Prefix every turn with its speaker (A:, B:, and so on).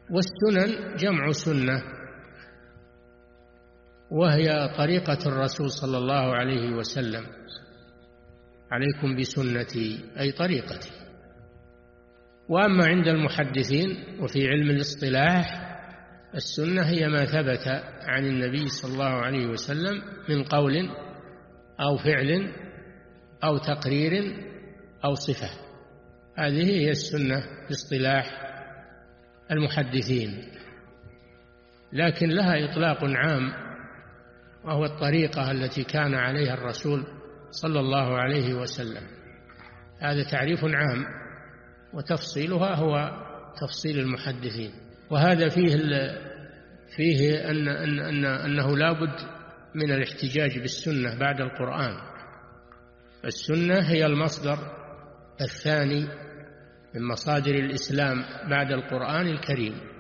A: والسنن جمع سنة، وهي طريقة الرسول صلى الله عليه وسلم: عليكم بسنتي، أي طريقتي. وأما عند المحدثين وفي علم الاصطلاح، السنة هي ما ثبت عن النبي صلى الله عليه وسلم من قول أو فعل أو تقرير أو صفة، هذه هي السنة في اصطلاح المحدثين. لكن لها إطلاق عام، وهو الطريقة التي كان عليها الرسول صلى الله عليه وسلم. هذا تعريف عام، وتفصيلها هو تفصيل المحدثين. وهذا فيه أنه لا بد من الاحتجاج بالسنة بعد القرآن. السنة هي المصدر الثاني من مصادر الإسلام بعد القرآن الكريم.